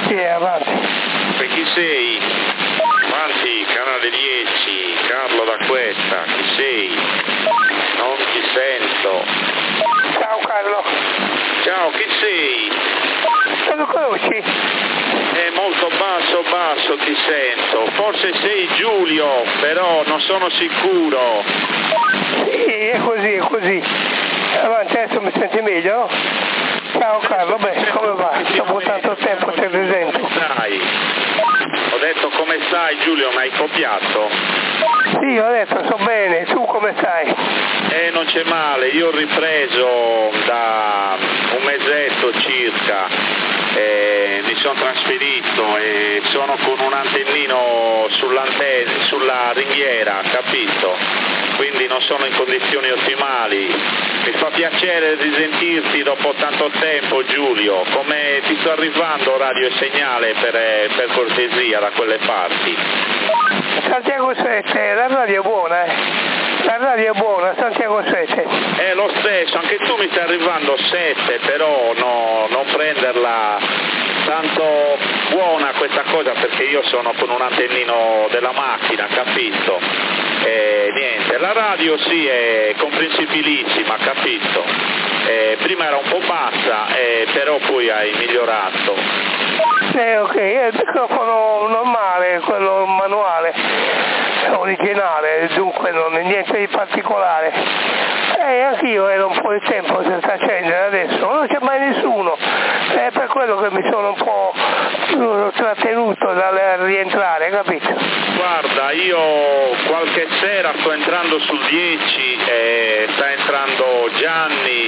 Sì, avanti. Per chi sei? Avanti, canale 10, Carlo d'Acquetta, chi sei? Non ti sento. Ciao Carlo. Ciao, chi sei? Non lo conosci? È molto basso ti sento. Forse sei Giulio, però non sono sicuro. Sì, è così. Avanti, adesso mi senti meglio? Ciao Carlo, beh, come va? Dopo tanto tempo ti risento. Come stai? Ho detto come stai Giulio, mi hai copiato? Sì, ho detto, sto bene, tu come stai? Non c'è male, io ho ripreso da un mesetto circa, mi sono trasferito e sono con un antennino sulla ringhiera, capito? Quindi non sono in condizioni ottimali. Mi fa piacere risentirti dopo tanto tempo Giulio, come ti sto arrivando radio e segnale per cortesia da quelle parti? Santiago 7, la radio è buona, La radio è buona, Santiago 7. Lo stesso, anche tu mi stai arrivando 7, però non prenderla tanto buona questa cosa perché io sono con un antennino della macchina, capito? Niente, la radio sì è comprensibilissima, capito? Prima era un po' bassa, però poi hai migliorato. Ok, è il microfono normale, quello manuale, originale, dunque non è niente di particolare. Anch'io ero un po' di tempo senza accendere, adesso non c'è mai nessuno, è per quello che mi sono un po' trattenuto dal rientrare, capito? Guarda, io qualche sera sto entrando sul 10, sta entrando Gianni,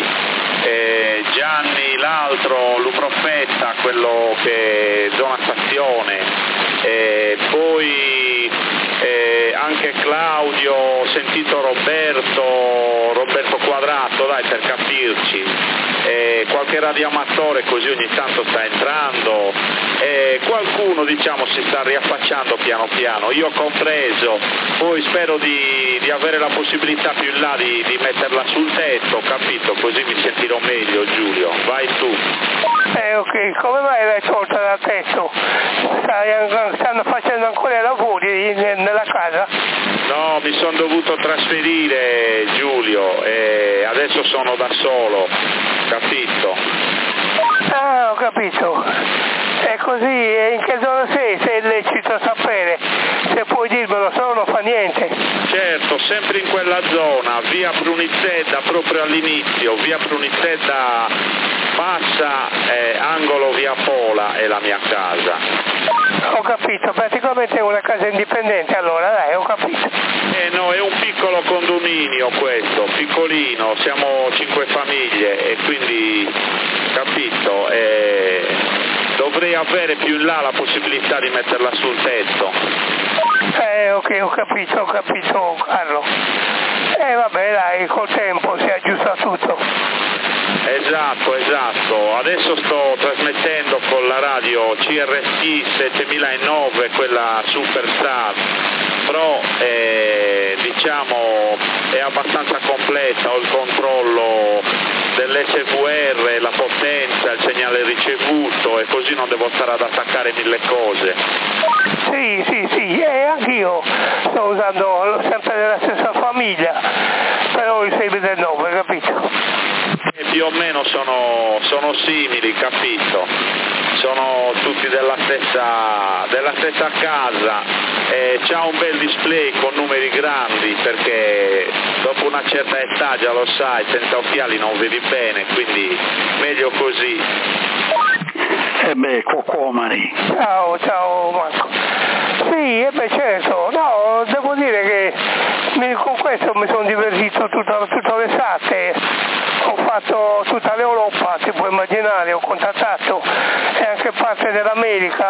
l'altro, Luprofetta, quello che zona stazione, poi anche Claudio, ho sentito Roberto Quadrato, dai, per capirci, qualche radioamatore così ogni tanto sta entrando, qualcuno diciamo si sta riaffacciando piano piano, io compreso, poi spero di avere la possibilità più in là di metterla sul tetto, capito? Così mi sentirò meglio Giulio, vai tu. Ok, come mai l'hai tolta dal tetto? Stanno facendo ancora i lavori nella casa? No, mi sono dovuto trasferire Giulio e adesso sono da solo, capito? Ah, ho capito. È così, e in che zona sei? Se è lecito sapere, se puoi dirmelo, se no non fa niente. Certo, sempre in quella zona, via Prunizzedda, proprio all'inizio, via Prunizzedda passa, angolo via Pola è la mia casa. Ho capito, praticamente è una casa indipendente allora, dai, ho capito. No, è un piccolo condominio questo, piccolino, siamo 5 famiglie e quindi, capito, dovrei avere più in là la possibilità di metterla sul tetto. Ok, ho capito Carlo. Vabbè dai, col tempo si aggiusta tutto. Esatto, adesso sto trasmettendo con la radio CRT 7009, quella Superstar Pro, diciamo è abbastanza completa, ho il controllo dell'SVR, la potenza, il segnale ricevuto e così non devo stare ad attaccare mille cose. Sì, anch'io sto usando sempre della stessa famiglia, però i 609, capito? Più o meno sono simili, capito? Sono tutti della stessa casa, c'ha un bel display con numeri grandi perché dopo una certa età, già lo sai, senza occhiali non vedi bene, quindi meglio così. Cocomari. Ciao Marco. Sì, certo, no, devo dire che con questo mi sono divertito tutta l'estate, ho fatto tutta l'Europa, ti puoi immaginare, ho contattato anche parte dell'America,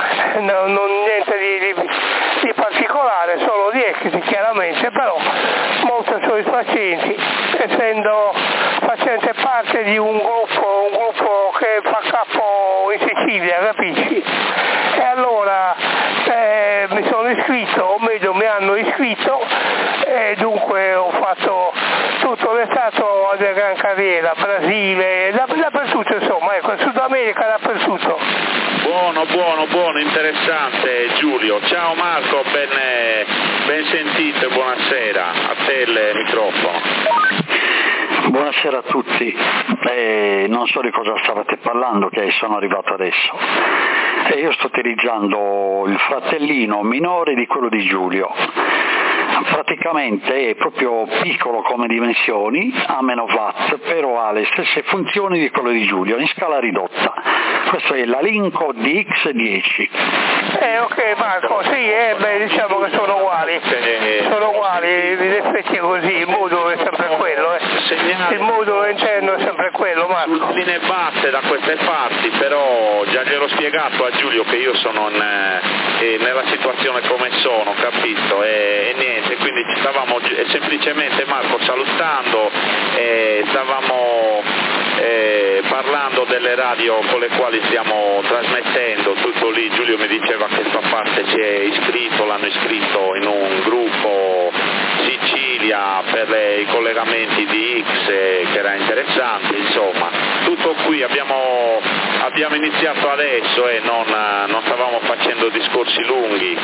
niente di particolare, solo di exiti chiaramente, però molto soddisfacenti, facente parte di un gruppo che fa capo in Sicilia, capisci? E allora mi sono iscritto, o meglio mi hanno iscritto, e dunque ho fatto tutto l'estate di gran carriera, Brasile, dappertutto insomma, ecco, Sud America dappertutto. Buono, interessante Giulio. Ciao Marco, ben sentito e buonasera. A te il microfono. Buonasera a tutti, non so di cosa stavate parlando, che sono arrivato adesso. Io sto utilizzando il fratellino minore di quello di Giulio. Praticamente è proprio piccolo come dimensioni, ha meno watt, però ha le stesse funzioni di quello di Giulio, in scala ridotta. Questo è la Linko DX10. Ok Marco, sì, diciamo che sono uguali, in effetti è così, il modulo è sempre quello, il modulo interno è sempre quello, Marco. Linee basse da queste parti, però già gliel'ho spiegato a Giulio che io sono nella situazione come sono, capito? E niente, quindi ci stavamo semplicemente Marco salutando, stavamo parlando delle radio con le quali stiamo trasmettendo, tutto lì. Giulio mi diceva che sua parte si è iscritto, l'hanno iscritto in un gruppo Sicilia per i collegamenti di X che era interessante, insomma tutto qui. Abbiamo iniziato adesso e non stavamo facendo discorsi lunghi.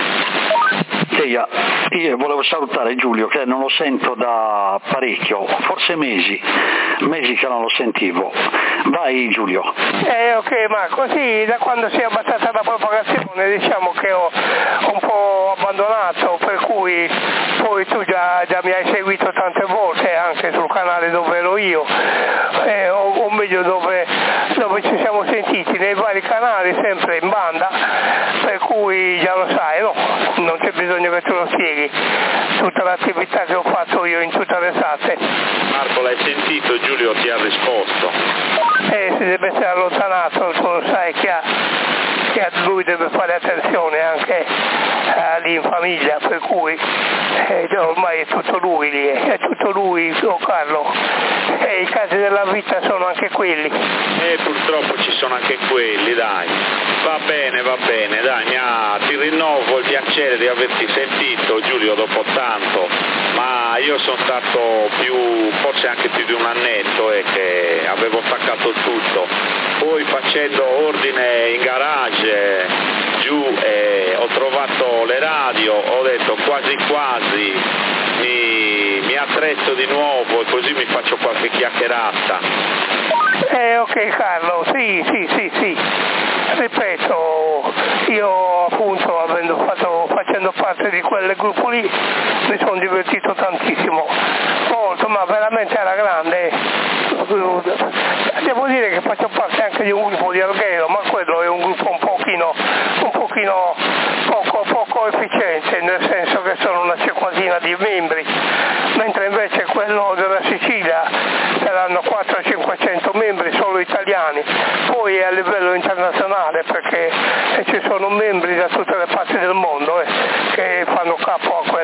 Io volevo salutare Giulio, che non lo sento da parecchio, forse mesi che non lo sentivo. Vai Giulio. Ok Marco, sì, da quando si è abbassata la propagazione diciamo che ho un po' abbandonato, per cui poi tu già mi hai seguito tante volte anche sul canale dove ero io, o meglio dove ci siamo sentiti nei vari canali sempre in banda, per cui già lo sai, no? Non c'è bisogno che tu lo spieghi tutta l'attività che ho fatto io in tutte le estate. Marco, l'hai sentito? Giulio ti ha risposto. Si deve essere allontanato, tu lo sai che lui deve fare attenzione anche lì in famiglia, per cui ormai è tutto lui lì, è tutto lui, Carlo, e i casi della vita sono anche quelli. Purtroppo ci sono anche quelli, dai. Va bene, dai, ti rinnovo il piacere di averti sentito Giulio dopo tanto, ma io sono stato forse anche più di un annetto e che avevo staccato tutto, poi facendo ordine in garage giù ho trovato le radio, ho detto quasi mi attrezzo di nuovo e così mi faccio qualche chiacchierata. Ok Carlo, sì, ripeto, io appunto facendo parte di quel gruppo lì mi sono divertito tantissimo, molto, ma veramente alla grande. Devo dire che faccio parte anche di un gruppo di Alghero, ma quello è un gruppo un pochino poco efficiente, nel senso che sono una cinquantina di membri, mentre invece quello della Sicilia saranno 400-500 membri solo italiani, poi è a livello internazionale perché ci sono membri da tutte le parti del mondo che fanno capo a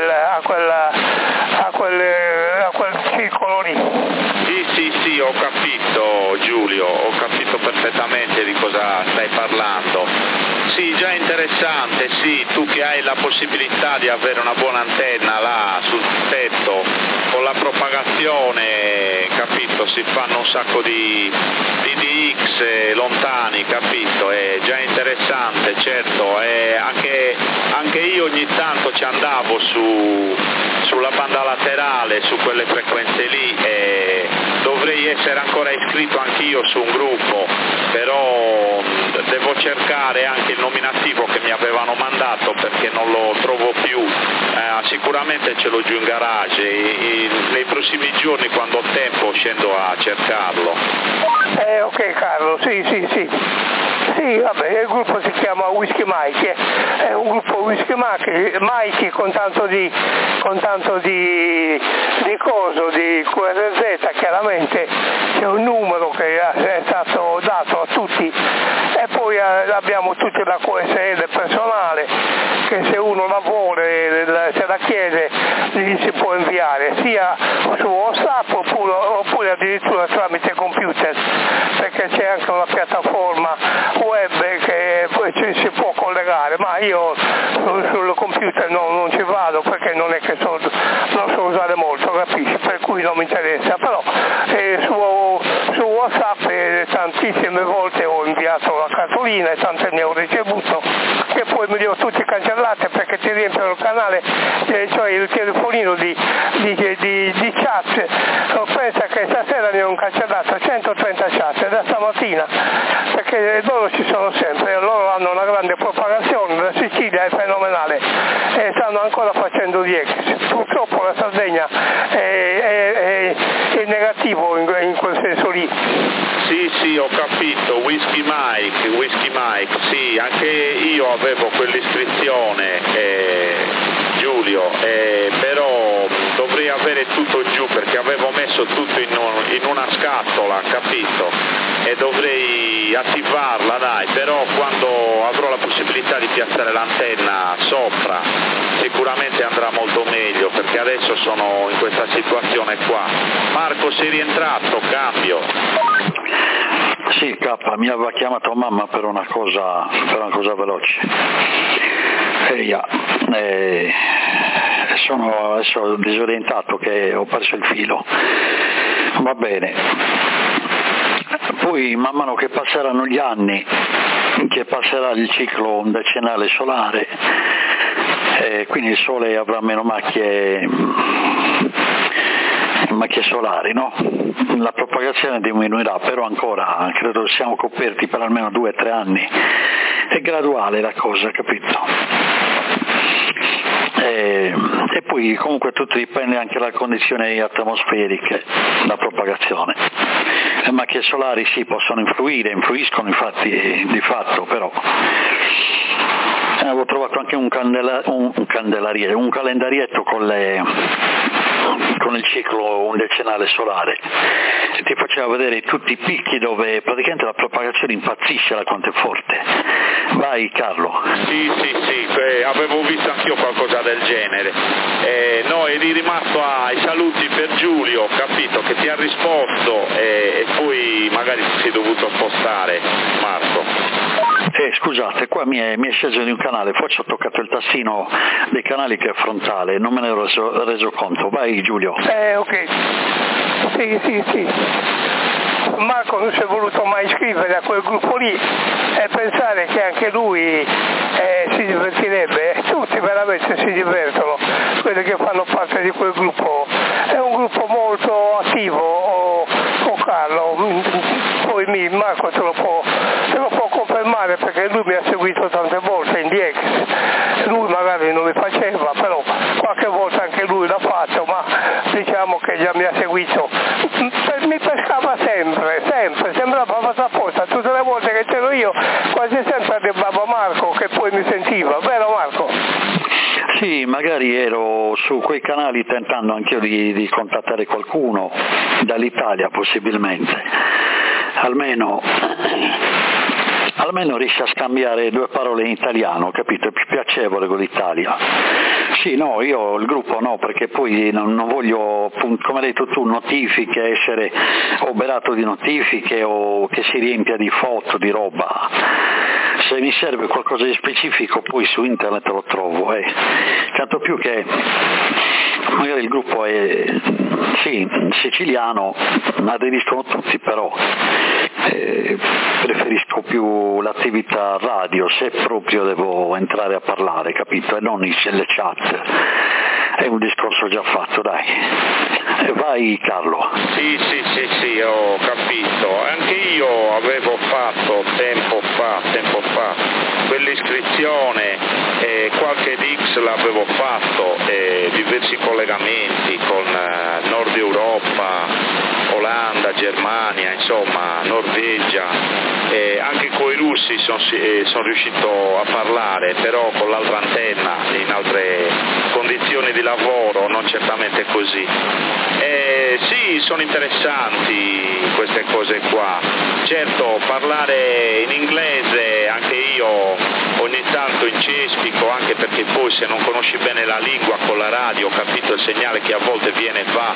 quel circolo lì. Sì, ho capito Giulio, ho capito perfettamente di cosa stai parlando. Sì, già interessante, sì, tu che hai la possibilità di avere una buona antenna là sul tetto, con la propagazione, capito, si fanno un sacco di DX lontani, capito, è già interessante, certo, anche io ogni tanto ci andavo sulla banda laterale, su quelle frequenze lì, e dovrei essere ancora iscritto anch'io su un gruppo, però devo cercare anche il nominativo che mi avevano mandato perché non lo trovo più, sicuramente ce l'ho giù in garage, nei prossimi giorni quando ho tempo scendo a cercarlo. Ok Carlo, sì, vabbè, il gruppo si chiama Whisky Mikey, è un gruppo Whisky Mikey con tanto di QRZ, chiaramente c'è un numero che è stato dato a tutti, e poi abbiamo tutta la QSL personale che se uno la vuole, se la chiede, gli si può inviare sia su WhatsApp oppure addirittura tramite computer, perché c'è anche una piattaforma web che ci si può collegare, ma io sul computer non ci vado perché non è che non so usare molto, capisci, per cui non mi interessa, però su WhatsApp tantissime volte ho inviato la cartolina rovina i tanti ne ho ricevuto, che poi me li ho tutti cancellati perché ti riempiono il canale, cioè il telefonino di chat. Pensa che stasera ne ho cancellato 130 chat da stamattina, perché loro ci sono sempre, loro hanno una grande propagazione, la Sicilia è fenomenale e stanno ancora facendo gli ex. Purtroppo la Sardegna è negativo in quel senso lì. Sì, ho capito, Whisky Mike, sì, anche io avevo quell'iscrizione, Giulio, però dovrei avere tutto giù perché avevo messo tutto in una scatola, capito? E dovrei attivarla, dai, però quando avrò la possibilità di piazzare l'antenna sopra sicuramente andrà molto meglio, perché adesso sono in questa situazione qua. Marco, sei rientrato? Cambio. Sì, K, mi aveva chiamato mamma per una cosa veloce. Sono adesso disorientato che ho perso il filo. Va bene. Poi man mano che passeranno gli anni, che passerà il ciclo decennale solare, quindi il Sole avrà meno macchie solari, no? La propagazione diminuirà, però ancora credo siamo coperti per almeno 2 o 3 anni. È graduale la cosa, capito? E poi comunque tutto dipende anche dalle condizioni atmosferiche, la propagazione. Le macchie solari sì, possono influiscono infatti di fatto, però avevo trovato anche un calendarietto con il ciclo decennale solare, ti faceva vedere tutti i picchi dove praticamente la propagazione impazzisce da quanto è forte. Vai Carlo. Sì, avevo visto anch'io qualcosa del genere. No, eri rimasto ai saluti per Giulio, capito, che ti ha risposto e poi magari ti sei dovuto spostare, Marco. Scusate, qua mi è sceso di un canale, forse ho toccato il tastino dei canali che è frontale, non me ne ero reso conto. Vai Giulio. Ok. Sì. Marco non si è voluto mai iscrivere a quel gruppo lì e pensare che anche lui si divertirebbe. Tutti veramente si divertono, quelli che fanno parte di quel gruppo. È un gruppo molto attivo, Carlo. Poi Marco te lo può confermare perché lui mi ha seguito tante volte in DX. Lui magari non mi faceva, però qualche volta anche lui l'ha fatto, ma diciamo che già mi ha seguito. Mi pescava sempre, sembrava fatto apposta. Tutte le volte che c'ero io quasi sempre arrivava Marco che poi mi sentiva, vero Marco? Sì, magari ero su quei canali tentando anch'io di contattare qualcuno dall'Italia possibilmente, almeno riesci a scambiare 2 parole in italiano, capito? È più piacevole con l'Italia. Sì, no, io il gruppo no, perché poi non voglio, come hai detto tu, notifiche, essere oberato di notifiche o che si riempia di foto, di roba. Se mi serve qualcosa di specifico poi su internet lo trovo, tanto più che magari il gruppo è siciliano, aderiscono tutti, però preferisco più l'attività radio se proprio devo entrare a parlare, capito? E non le chat. È un discorso già fatto, dai. Vai Carlo. Sì, ho capito. Anche io avevo fatto tempo fa quell'iscrizione, qualche Dix l'avevo fatto, diversi collegamenti con Nord Europa, Olanda, Germania, insomma Norvegia, anche con i russi sono riuscito a parlare, però con l'altra antenna in altre condizioni di lavoro, non certamente così. Sì, sono interessanti queste cose qua. Certo, parlare in inglese anche io ogni tanto incespico, anche perché poi se non conosci bene la lingua con la radio, ho capito, il segnale che a volte viene e va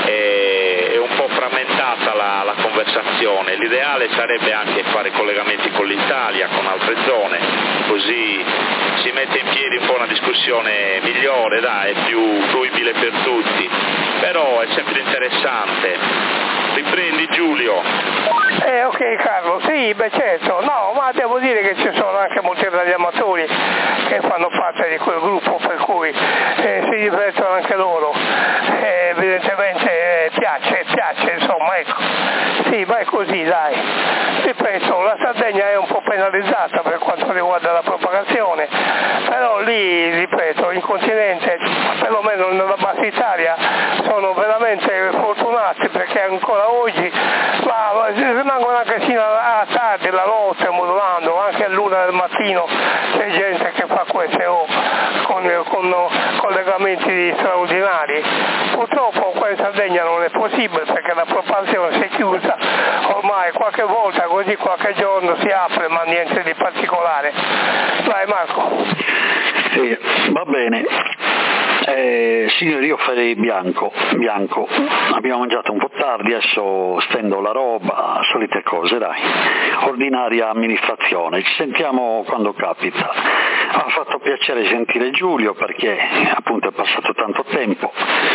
è un po' frammentata la conversazione. L'ideale sarebbe anche fare collegamenti con l'Italia, con altre zone, così si mette in piedi un po' una discussione migliore, dai, più fruibile per tutti, però è sempre interessante. Riprendi Giulio. Ok Carlo, sì, beh certo, no, ma devo dire che ci sono anche molti radioamatori che fanno parte di quel gruppo, per cui si divertono anche loro, evidentemente piace, insomma, ecco, sì, ma è così, dai. Ripeto, la Sardegna è un po' penalizzata per quanto riguarda la propagazione, però lì, ripeto, in continente, perlomeno nella Bassa Italia, sono veramente fortunati perché ancora oggi rimangono anche fino a tardi la notte modulando, anche all'1 del mattino c'è gente che fa queste con collegamenti straordinari. Purtroppo qua in Sardegna non è possibile perché la propagazione si è chiusa, ormai qualche volta così qualche giorno si apre ma niente di particolare. Vai Marco. Sì, va bene. Signori, io farei bianco, abbiamo mangiato un po' tardi, adesso stendo la roba, solite cose, dai, ordinaria amministrazione, ci sentiamo quando capita. Ha fatto piacere sentire Giulio perché appunto è passato tanto tempo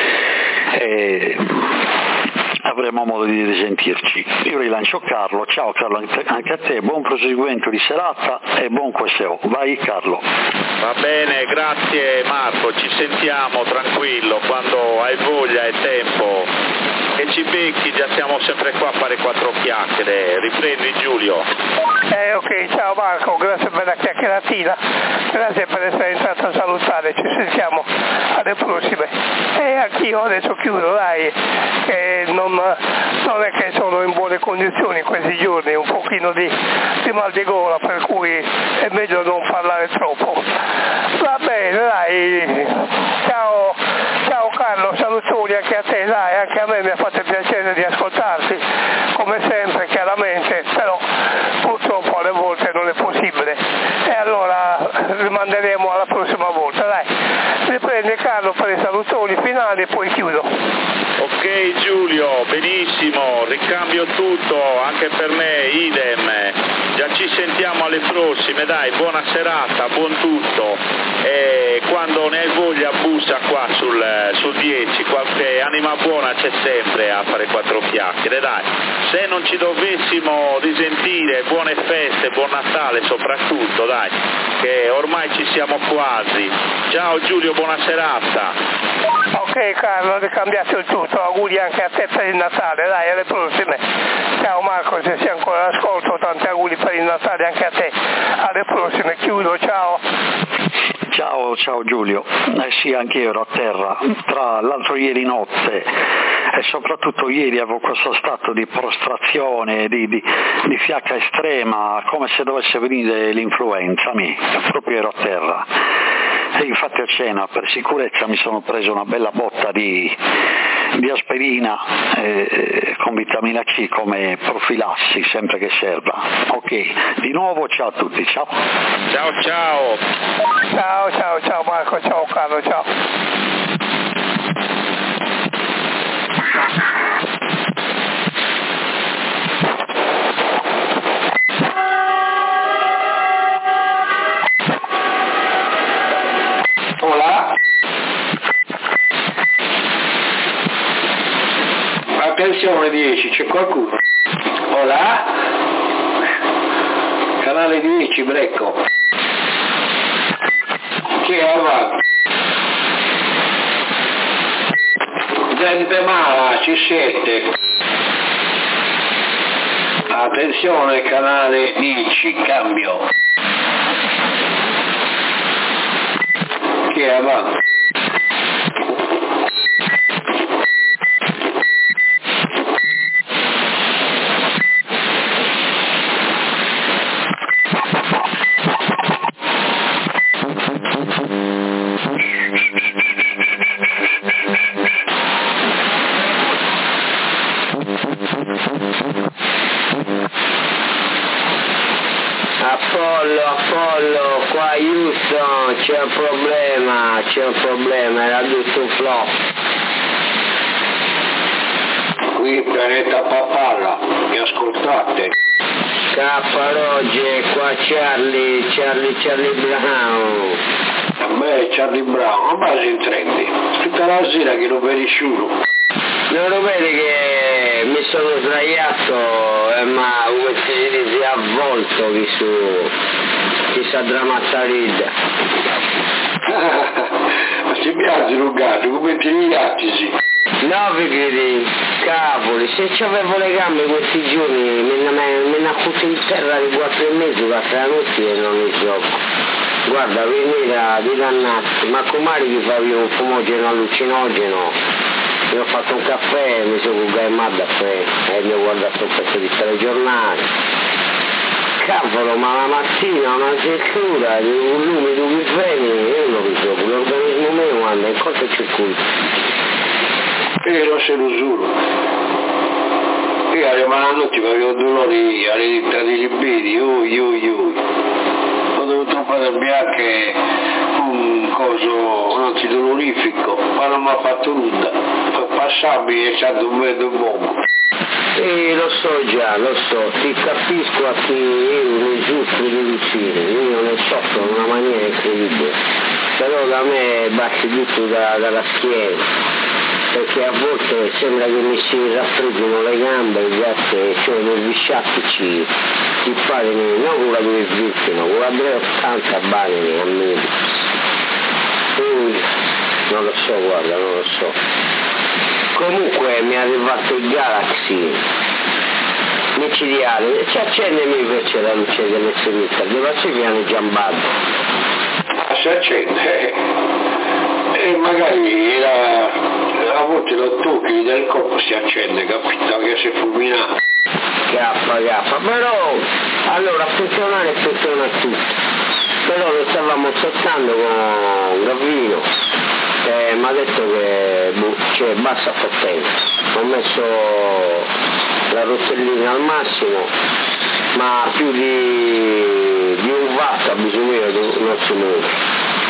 e avremo modo di risentirci. Io rilancio Carlo, ciao Carlo anche a te, buon proseguimento di serata e buon QSO. Vai Carlo. Va bene, grazie Marco, ci sentiamo tranquillo, quando hai voglia e tempo che ci becchi, già siamo sempre qua a fare 4 chiacchiere. Riprendi Giulio. Ok, ciao Marco, grazie per la chiacchieratina, grazie per essere entrato a salutare, ci sentiamo alle prossime. E anch'io adesso chiudo, dai, che non è che sono in buone condizioni questi giorni, un pochino di mal di gola, per cui è meglio non parlare troppo. Va bene, dai, ciao Carlo, salutoni anche a te, dai, anche a me mi ha fatto piacere di ascoltarti, come sempre chiaramente, però purtroppo alle volte non è possibile e allora rimanderemo alla prossima volta, dai. Riprendi Carlo per i salutoni finali e poi chiudo. Ok Giulio, benissimo, ricambio tutto, anche per me, idem, già ci sentiamo alle prossime, dai, buona serata, buon tutto, e quando ne hai voglia bussa qua sul 10, qualche anima buona c'è sempre a fare 4 chiacchiere, dai, se non ci dovessimo risentire, buone feste, buon Natale soprattutto, dai, che ormai ci siamo quasi. Ciao Giulio, buona serata. Ok Carlo, ricambiato il tutto, auguri anche a te per il Natale, dai, alle prossime. Ciao Marco, se sei ancora all'ascolto, tanti auguri per il Natale anche a te, alle prossime, chiudo, ciao. Ciao Giulio, sì, anche io ero a terra, tra l'altro ieri notte e soprattutto ieri avevo questo stato di prostrazione, di fiacca estrema, come se dovesse venire l'influenza, proprio ero a terra. E infatti a cena per sicurezza mi sono preso una bella botta di aspirina con vitamina C come profilassi sempre che serva. Ok, di nuovo ciao a tutti, ciao. Ciao Marco, ciao Carlo, ciao. Hola. Attenzione 10, c'è qualcuno? Hola? Canale 10, Brecco. Chi è avanti? Gente mala, ci siete? Attenzione, canale 10, cambio. Chi è avanti? Apollo, qua Houston, c'è un problema, era giusto un flop. Qui pianeta Papalla, mi ascoltate? Roger, qua Charlie Brown. A me Charlie Brown, ma base in trendi. Tutta la sera che lo vedi sciuro. Non lo vedi che mi sono sdraiato, ma come si dice, avvolto chi sa drammazzarida. Ma si piace Lugato, come ti riatti? No, vedi, cavoli, se c'avevo le gambe questi giorni me ne accuso in terra di 4 e mezzo, 4 notti e non li gioco. Guarda, venire di dannazzi, ma com'è che favi un fumogeno allucinogeno? Io ho fatto un caffè, mi sono gaimato da caffè e mi ho guardato un pezzo di telegiornale. Cavolo, ma la mattina una secura, un lume dove vieni, io non lo so, l'organismo mio anda in cortocircuito. Non se lo giuro. Io alla notte avevo dolori alle dita dei liberi, ho dovuto fare bianche un coso, un antidolorifico, ma non mi ha fatto nulla. Passabile, c'è un mezzo bombo. Lo so già, lo so, ti capisco a chi io ne giusto di vicino, io ne soffro in una maniera incredibile, però da me basti tutto dalla schiena. Perché a volte sembra che mi si raffreddino le gambe, grazie, cioè nervi sciattici, ti fare, non con la 220, ma con la 380 bani a me. Non lo so, guarda, non lo so. Comunque mi è arrivato il Galaxy micidiale, ci accendemi invece la luce dell'SMT, dove si viene giambato. Si accende, e magari a volte lo tocchi del corpo si accende, capito? Che si fulmina. Gaffa, però allora funziona tutto. Però lo stavamo aspettando con Gavino, mi ha detto che c'è bassa potenza, ho messo la rotellina al massimo, ma più di un watt ha bisogno non si muove.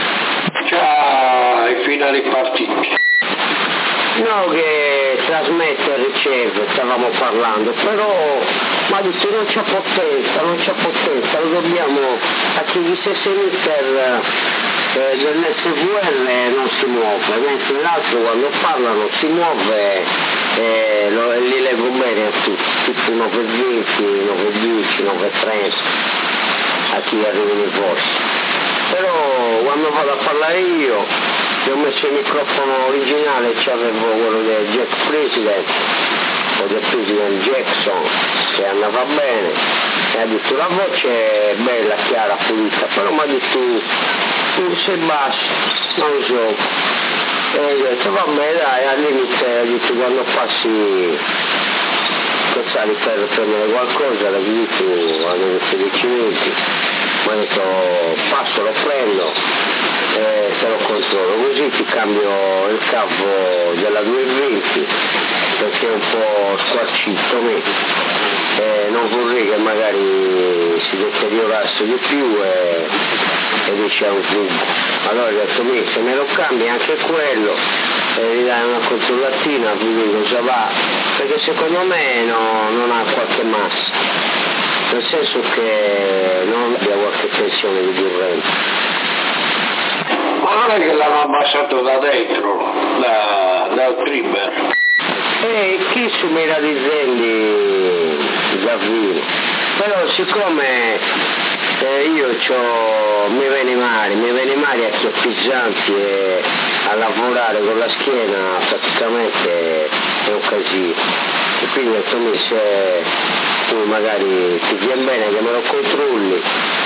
Già i finali partiti. No, che trasmette e riceve, stavamo parlando, però ma detto non c'è potenza, lo dobbiamo a chi gli stessi emitter dell'SVR non si muove, mentre l'altro quando parlano si muove e li leggo bene a tutti, tipo 920, 910, 930 a chi arrivano i vostri. Però quando vado a parlare io ho messo il microfono originale, c'avevo quello del Jack President o del President Jackson che andava bene e ha detto la voce è bella, chiara, pulita, però mi ha detto tu sei basso, non lo so, e ho detto vabbè dai, al limite ha detto quando passi pensare per prendere qualcosa la detto hanno detto 10 minuti, mi ha detto passo, lo prendo e te lo controllo, così ti cambio il cavo della 220 perché è un po' squarcito e non vorrei che magari si deteriorasse di più e dice a un punto. Allora ho detto se me lo cambi anche quello e gli dai una controllatina, vedi cosa va, perché secondo me non ha qualche massa, nel senso che non abbia qualche tensione di corrente. Ma non è che l'hanno abbassato da dentro, dal trimmer? Chi su Miradizelli Gavino, però siccome io mi viene male a chiappi pesanti e a lavorare con la schiena praticamente è un casino, e quindi ho detto se tu magari ti viene bene che me lo controlli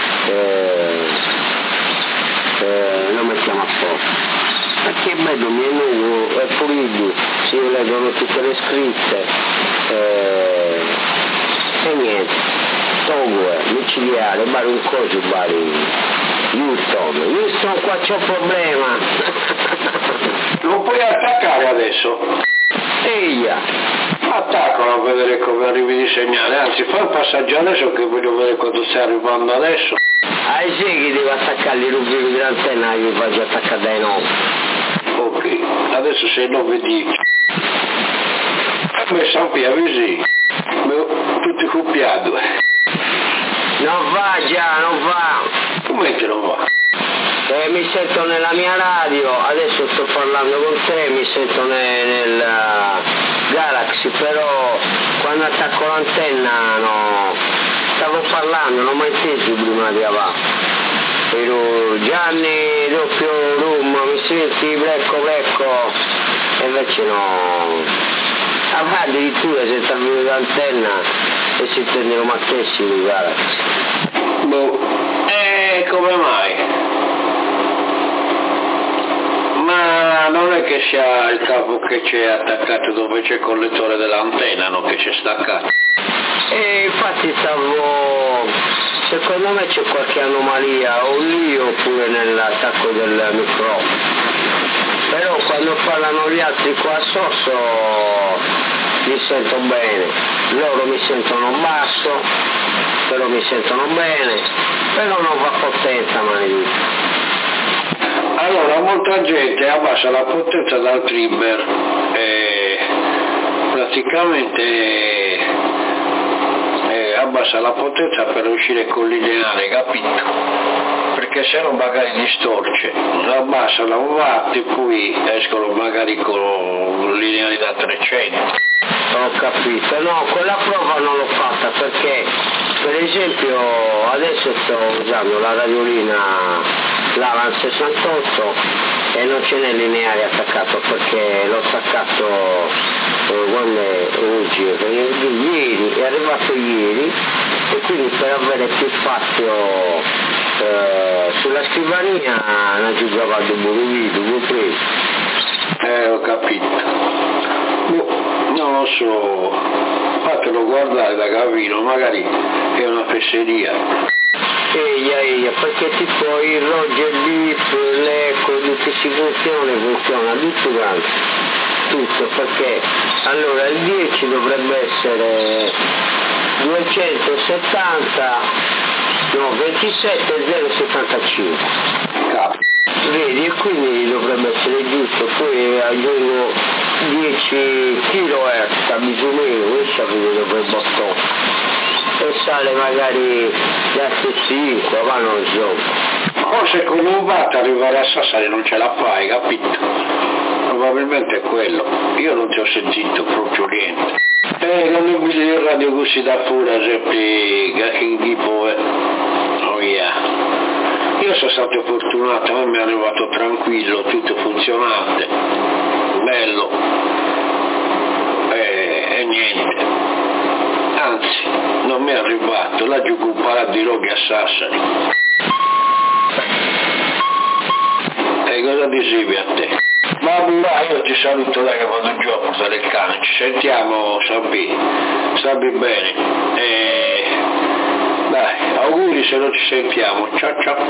lo mettiamo a posto. Perché è bello, mi è lungo, è pulito, si leggono tutte le scritte e niente, Togo, micidiale, bari un coso, bari Houston, qua c'è un problema. Lo puoi attaccare adesso? Eia! Attaccalo a vedere come arrivi di segnale, anzi fai il passaggio adesso che voglio vedere quando stai arrivando adesso. Sì che devo attaccare i rubini dell'antenna che mi faccio attaccare dai 9. Ok, adesso sei 9:10. Ma sappi, così, tutti coppiati. Non va già, non va. Come che non va? Mi sento nella mia radio, adesso sto parlando con te, mi sento Galaxy, però quando attacco l'antenna no, stavo parlando, non ho mai inteso prima di avanti. Ero Gianni doppio room, mi senti brecco, e invece no. Addirittura se sta venuto l'antenna e si intendono mattessi di Galaxy. Come mai? Ma non è che sia il capo che c'è attaccato dove c'è il collettore dell'antenna, no? Che c'è staccato. E infatti secondo me c'è qualche anomalia o lì oppure nell'attacco del microfono. Però quando parlano gli altri qua sotto mi sento bene, loro mi sentono basso, però mi sentono bene, però non va potenza maledetta. Allora, molta gente abbassa la potenza dal trimmer e praticamente abbassa la potenza per uscire con lineare, capito? Perché se no magari distorce, abbassano un watt e poi escono magari con lineari da 300. Ho capito, no, quella prova non l'ho fatta perché per esempio adesso sto usando la radiolina l'Alan 68 e non ce n'è lineare attaccato perché l'ho attaccato quando oggi, ieri, è arrivato ieri e quindi per avere più spazio sulla scrivania non giocava due presi. Ho capito. Non lo so, fatelo guardare da capire, magari è una fesseria. Eia, perché tipo il Roger Beep, l'Eco, tutti si funziona tutto grande, tutto, perché allora il 10 dovrebbe essere 270, no, 27,075. Capo. Vedi, e quindi dovrebbe essere giusto, poi aggiungo 10 kHz a bisogno, e sapete dove il bottone. E sale magari da 5, ma non so. Forse con un watt arrivare a Sassari non ce la fai, capito? Probabilmente è quello. Io non ti ho sentito proprio niente. Quando guidi il radio così da fuori, sempre che tipo oh yeah. Io sono stato fortunato, a me mi è arrivato tranquillo, tutto funzionante, bello, e niente. Anzi, non mi è arrivato, laggiù comparato di Roghi a Sassari. E cosa dicevi a te? Ma io ti saluto, dai che vado giù a portare il cane, ci sentiamo, sappi bene. Dai, auguri se non ci sentiamo, ciao.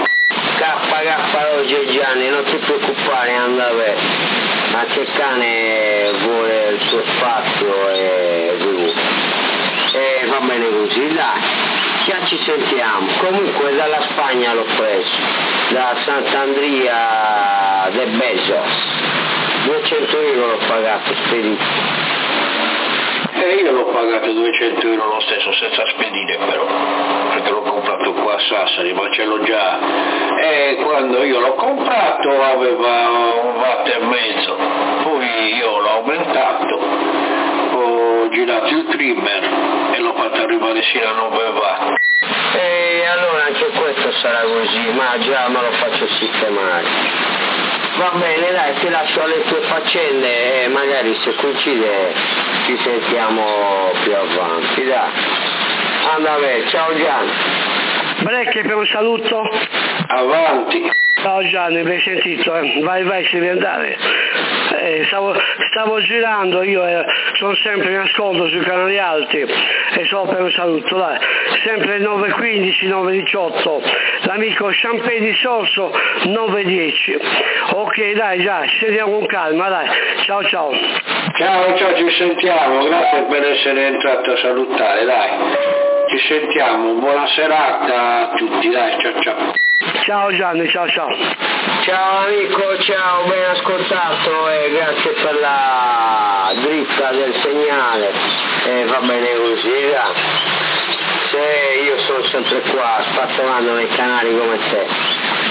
K Gianni, non ti preoccupare, andare, anche il cane vuole il suo spazio e va bene così, dai, già ci sentiamo. Comunque dalla Spagna l'ho preso, da Sant'Andrea de Bezos, 200 euro l'ho pagato, spedito. E io l'ho pagato 200 euro lo stesso, senza spedire però, perché l'ho comprato qua a Sassari, ma ce l'ho già. E quando io l'ho comprato aveva 1,5 watt, poi io l'ho aumentato, ho girato il trimmer e l'ho fatto arrivare sino a 9 watt. E allora anche questo sarà così, ma già me lo faccio sistemare. Va bene, dai, ti lascio alle tue faccende e magari se coincide ci sentiamo più avanti, dai. Andate, ciao Gianni. Brecche per un saluto. Avanti. Ciao Gianni, mi hai sentito? Vai, si deve andare. Stavo girando, io sono sempre in ascolto sui canali alti e so per un saluto, dai. Sempre 9.15, 9.18, l'amico Champagne di Sorso 9.10. Ok, dai, già, ci sentiamo con calma, dai. Ciao. Ciao, ci sentiamo, grazie per essere entrato a salutare, dai. Ci sentiamo, buona serata a tutti, dai, ciao. Ciao Gianni, ciao. Ciao amico, ciao, ben ascoltato e grazie per la dritta del segnale. Va bene così, dai. Se io sono sempre qua, spazionando nei canali come te.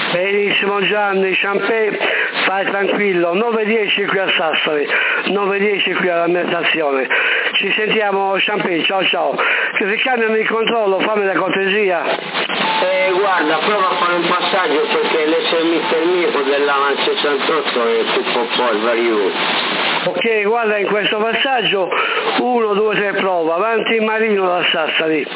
Benissimo Gianni, Ciampè, fai tranquillo, 9:10 qui a Sassari, 9:10 qui alla mia stazione. Ci sentiamo Ciampè, ciao. Che ricambiano il controllo, fammi la cortesia. Guarda, prova a fare un passaggio perché l'SMI Mirko dell'Avan 68 è tutto un po' sbagliato. Ok, guarda in questo passaggio 1, 2, 3 prova, avanti Marino da Sassari.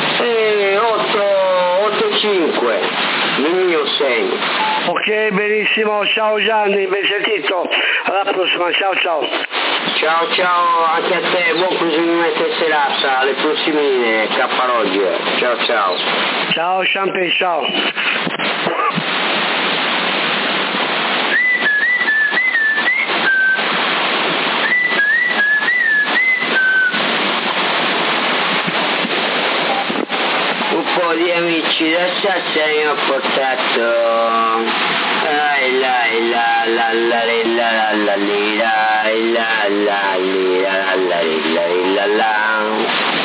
8-5, il mio segno. Ok, benissimo, ciao Gianni, ben sentito, alla prossima, ciao. Ciao, anche a te, buon proseguimento e serata, alle prossime Capparogge, ciao. Ciao Ciampè, ciao. Un po' di amici da Sassari ho portato la